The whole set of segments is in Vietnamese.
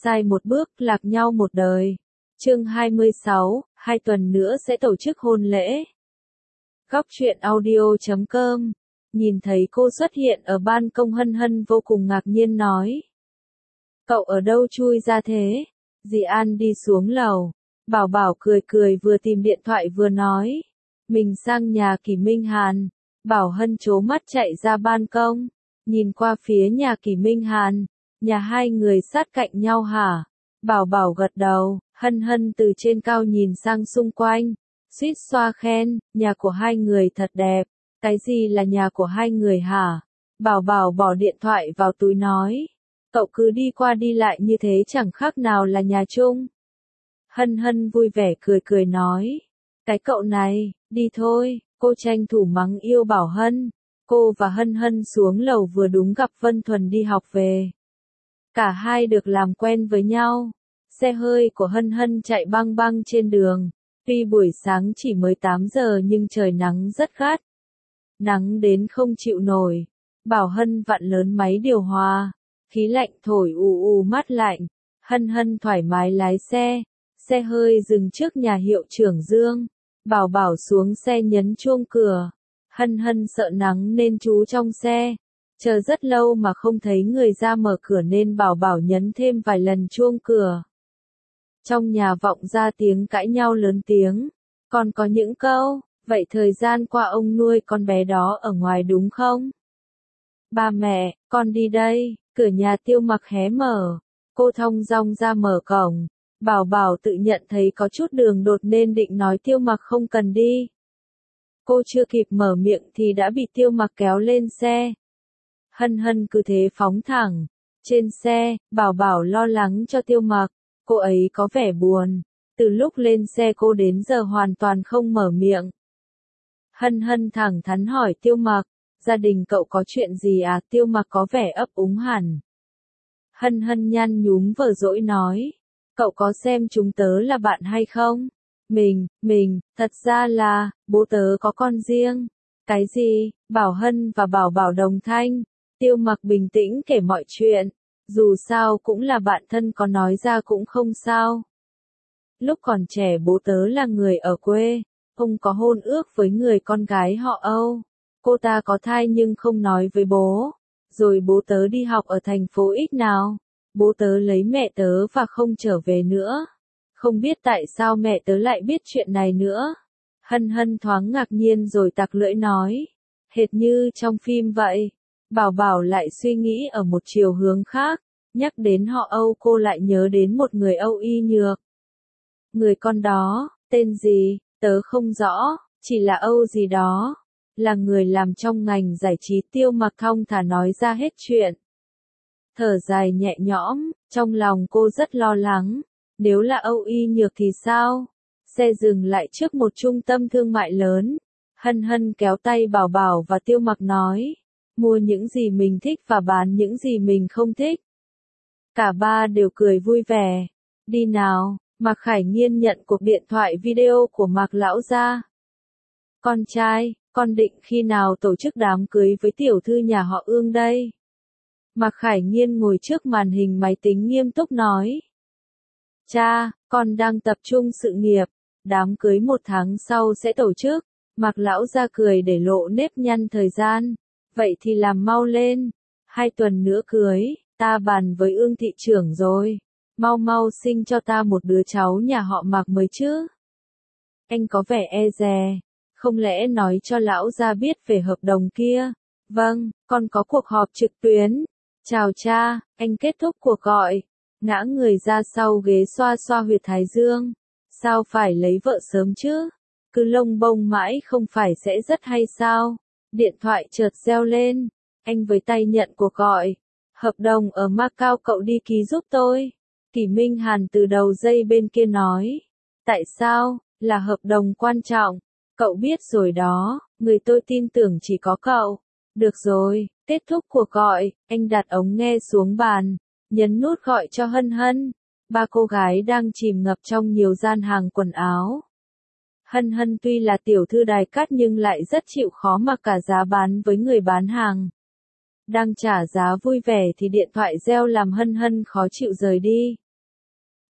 sai một bước, lạc nhau một đời. Chương 26, 2 tuần nữa sẽ tổ chức hôn lễ. Góc truyện audio.com. Nhìn thấy cô xuất hiện ở ban công, Hân Hân vô cùng ngạc nhiên nói. Cậu ở đâu chui ra thế? Dì An đi xuống lầu. Bảo Bảo cười cười vừa tìm điện thoại vừa nói. Mình sang nhà Kỷ Minh Hàn. Bảo Hân trố mắt chạy ra ban công. Nhìn qua phía nhà Kỷ Minh Hàn. Nhà hai người sát cạnh nhau hả? Bảo Bảo gật đầu. Hân Hân từ trên cao nhìn sang xung quanh. Suýt xoa khen, nhà của hai người thật đẹp. Cái gì là nhà của hai người hả? Bảo Bảo bỏ điện thoại vào túi nói. Cậu cứ đi qua đi lại như thế chẳng khác nào là nhà chung. Hân Hân vui vẻ cười cười nói. Cái cậu này, đi thôi, cô tranh thủ mắng yêu Bảo Hân. Cô và Hân Hân xuống lầu vừa đúng gặp Vân Thuần đi học về. Cả hai được làm quen với nhau. Xe hơi của Hân Hân chạy băng băng trên đường. Tuy buổi sáng chỉ mới 8 giờ nhưng trời nắng rất gắt. Nắng đến không chịu nổi. Bảo Hân vặn lớn máy điều hòa. Khí lạnh thổi ù ù mát lạnh. Hân Hân thoải mái lái xe. Xe hơi dừng trước nhà hiệu trưởng Dương. Bảo Bảo xuống xe nhấn chuông cửa. Hân Hân sợ nắng nên trú trong xe. Chờ rất lâu mà không thấy người ra mở cửa nên Bảo Bảo nhấn thêm vài lần chuông cửa. Trong nhà vọng ra tiếng cãi nhau lớn tiếng. Còn có những câu, vậy thời gian qua ông nuôi con bé đó ở ngoài đúng không? Ba mẹ, con đi đây. Cửa nhà Tiêu Mặc hé mở. Cô thong dong ra mở cổng. Bảo Bảo tự nhận thấy có chút đường đột nên định nói Tiêu Mặc không cần đi. Cô chưa kịp mở miệng thì đã bị Tiêu Mặc kéo lên xe. Hân Hân cứ thế phóng thẳng. Trên xe, Bảo Bảo lo lắng cho Tiêu Mặc. Cô ấy có vẻ buồn. Từ lúc lên xe cô đến giờ hoàn toàn không mở miệng. Hân Hân thẳng thắn hỏi Tiêu Mặc. Gia đình cậu có chuyện gì à? Tiêu Mặc có vẻ ấp úng hẳn. Hân Hân nhăn nhúm vờ dỗi nói. Cậu có xem chúng tớ là bạn hay không? Mình, thật ra là, bố tớ có con riêng. Cái gì? Bảo Hân và Bảo Bảo đồng thanh. Tiêu Mặc bình tĩnh kể mọi chuyện. Dù sao cũng là bạn thân, có nói ra cũng không sao. Lúc còn trẻ bố tớ là người ở quê. Ông có hôn ước với người con gái họ Âu. Cô ta có thai nhưng không nói với bố. Rồi bố tớ đi học ở thành phố X nào. Bố tớ lấy mẹ tớ và không trở về nữa. Không biết tại sao mẹ tớ lại biết chuyện này nữa. Hân Hân thoáng ngạc nhiên rồi tặc lưỡi nói. Hệt như trong phim vậy. Bảo Bảo lại suy nghĩ ở một chiều hướng khác. Nhắc đến họ Âu cô lại nhớ đến một người Âu y nhược. Người con đó, tên gì, tớ không rõ, chỉ là Âu gì đó. Là người làm trong ngành giải trí. Tiêu Mặc thong thả nói ra hết chuyện. Thở dài nhẹ nhõm, trong lòng cô rất lo lắng. Nếu là Âu y nhược thì sao? Xe dừng lại trước một trung tâm thương mại lớn. Hân Hân kéo tay Bảo Bảo và Tiêu Mặc nói. Mua những gì mình thích và bán những gì mình không thích. Cả ba đều cười vui vẻ. Đi nào, Mạc Khải Nghiên nhận cuộc điện thoại video của Mạc lão gia. Con trai, con định khi nào tổ chức đám cưới với tiểu thư nhà họ Ương đây? Mạc Khải Nghiên ngồi trước màn hình máy tính nghiêm túc nói. Cha, con đang tập trung sự nghiệp. Đám cưới 1 tháng sau sẽ tổ chức. Mạc lão gia cười để lộ nếp nhăn thời gian. Vậy thì làm mau lên. 2 tuần nữa cưới, ta bàn với Ương thị trưởng rồi. Mau mau sinh cho ta một đứa cháu nhà họ Mạc mới chứ. Anh có vẻ e dè. Không lẽ nói cho lão gia biết về hợp đồng kia? Vâng, con có cuộc họp trực tuyến. Chào cha, anh kết thúc cuộc gọi. Ngã người ra sau ghế xoa xoa huyệt thái dương. Sao phải lấy vợ sớm chứ? Cứ lông bông mãi không phải sẽ rất hay sao? Điện thoại chợt reo lên. Anh với tay nhận cuộc gọi. Hợp đồng ở Macau cậu đi ký giúp tôi. Kỷ Minh Hàn từ đầu dây bên kia nói. Tại sao? Là hợp đồng quan trọng. Cậu biết rồi đó, người tôi tin tưởng chỉ có cậu. Được rồi, kết thúc cuộc gọi, anh đặt ống nghe xuống bàn, nhấn nút gọi cho Hân Hân. 3 cô gái đang chìm ngập trong nhiều gian hàng quần áo. Hân Hân tuy là tiểu thư đài cát nhưng lại rất chịu khó mặc cả giá bán với người bán hàng. Đang trả giá vui vẻ thì điện thoại reo làm Hân Hân khó chịu rời đi.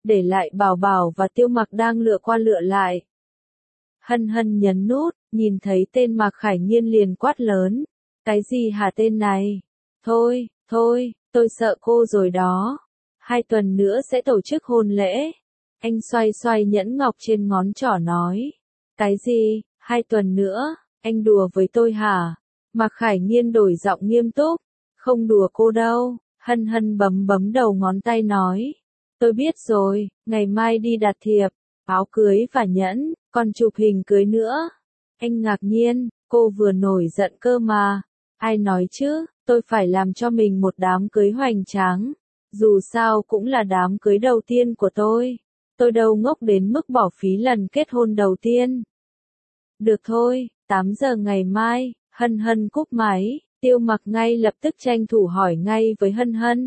để lại Bảo Bảo và Tiêu Mặc đang lựa qua lựa lại. Hân Hân nhấn nút, nhìn thấy tên Mạc Khải Nhiên liền quát lớn. Cái gì hả tên này? Thôi, tôi sợ cô rồi đó. 2 tuần nữa sẽ tổ chức hôn lễ. Anh xoay xoay nhẫn ngọc trên ngón trỏ nói. Cái gì, 2 tuần nữa, anh đùa với tôi hả? Mạc Khải Nhiên đổi giọng nghiêm túc. Không đùa cô đâu, Hân Hân bấm đầu ngón tay nói. Tôi biết rồi, ngày mai đi đặt thiệp, áo cưới và nhẫn, còn chụp hình cưới nữa. Anh ngạc nhiên, cô vừa nổi giận cơ mà. Ai nói chứ, tôi phải làm cho mình một đám cưới hoành tráng. Dù sao cũng là đám cưới đầu tiên của tôi. Tôi đâu ngốc đến mức bỏ phí lần kết hôn đầu tiên. Được thôi, 8 giờ ngày mai, Hân Hân cúp máy, Tiêu Mặc ngay lập tức tranh thủ hỏi ngay với Hân Hân.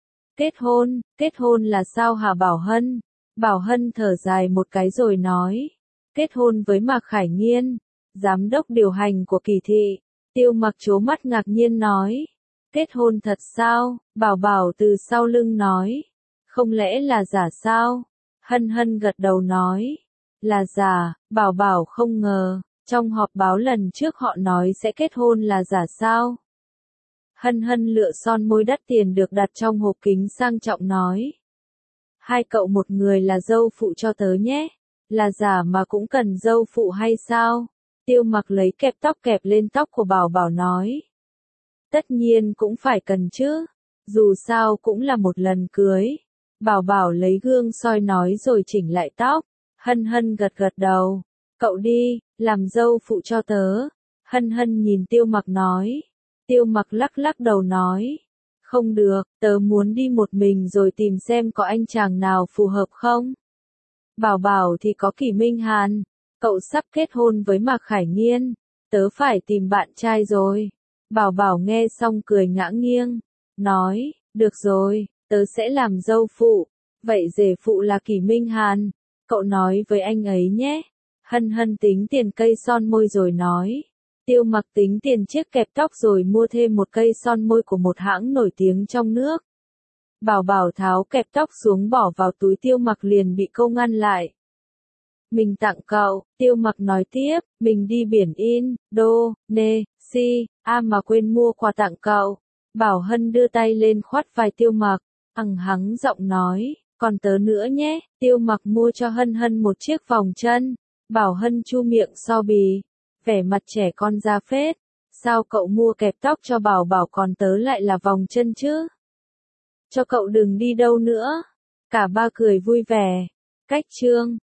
Kết hôn là sao hả Bảo Hân? Bảo Hân thở dài một cái rồi nói. Kết hôn với Mạc Khải Nhiên, giám đốc điều hành của Kỳ thị. Tiêu Mặc trố mắt ngạc nhiên nói. Kết hôn thật sao? Bảo Bảo từ sau lưng nói. Không lẽ là giả sao? Hân Hân gật đầu nói. Là giả, Bảo Bảo không ngờ, trong họp báo lần trước họ nói sẽ kết hôn là giả sao? Hân Hân lựa son môi đắt tiền được đặt trong hộp kính sang trọng nói. 2 cậu một người là dâu phụ cho tớ nhé. Là giả mà cũng cần dâu phụ hay sao? Tiêu Mặc lấy kẹp tóc kẹp lên tóc của Bảo Bảo nói. Tất nhiên cũng phải cần chứ. Dù sao cũng là một lần cưới. Bảo Bảo lấy gương soi nói rồi chỉnh lại tóc. Hân Hân gật đầu. Cậu đi, làm dâu phụ cho tớ. Hân Hân nhìn Tiêu Mặc nói. Tiêu Mặc lắc đầu nói. Không được, tớ muốn đi một mình rồi tìm xem có anh chàng nào phù hợp không. Bảo Bảo thì có Kỷ Minh Hàn. Cậu sắp kết hôn với Mạc Khải Nhiên. Tớ phải tìm bạn trai rồi. Bảo Bảo nghe xong cười ngã nghiêng. Nói, được rồi, tớ sẽ làm dâu phụ. Vậy rể phụ là Kỷ Minh Hàn. Cậu nói với anh ấy nhé. Hân Hân tính tiền cây son môi rồi nói. Tiêu Mặc tính tiền chiếc kẹp tóc rồi mua thêm một cây son môi của một hãng nổi tiếng trong nước. Bảo Bảo tháo kẹp tóc xuống bỏ vào túi Tiêu Mặc liền bị cô ngăn lại. Mình tặng cậu, Tiêu Mặc nói tiếp, mình đi biển Indonesia mà quên mua quà tặng cậu. Bảo Hân đưa tay lên khoát vai Tiêu Mặc, hắng giọng nói, còn tớ nữa nhé. Tiêu Mặc mua cho Hân Hân một chiếc vòng chân. Bảo Hân chu miệng so bì, vẻ mặt trẻ con ra phết. Sao cậu mua kẹp tóc cho Bảo Bảo còn tớ lại là vòng chân chứ? Cho cậu đừng đi đâu nữa. Cả ba cười vui vẻ. Cách chương